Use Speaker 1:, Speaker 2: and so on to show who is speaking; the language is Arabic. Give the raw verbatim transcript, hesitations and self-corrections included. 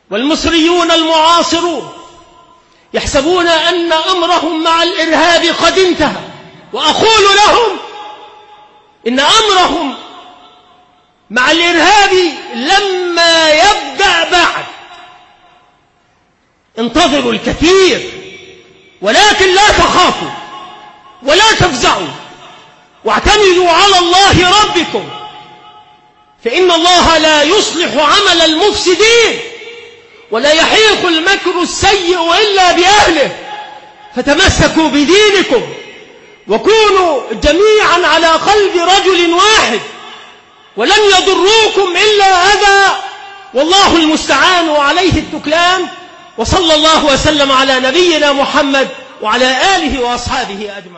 Speaker 1: والمصريون المعاصرون يحسبون أن أمرهم مع الإرهاب قد انتهى، وأقول لهم إن أمرهم مع الإرهاب لما يبدأ بعد. انتظروا الكثير، ولكن لا تخافوا ولا تفزعوا، واعتمدوا على الله ربكم، فإن الله لا يصلح عمل المفسدين، ولا يحيق المكر السيء إلا بأهله. فتمسكوا بدينكم وكونوا جميعا على قلب رجل واحد، ولن يضروكم إلا أذى، والله المستعان وعليه التكلان. وصلى الله وسلم على نبينا محمد وعلى آله وأصحابه أجمعين.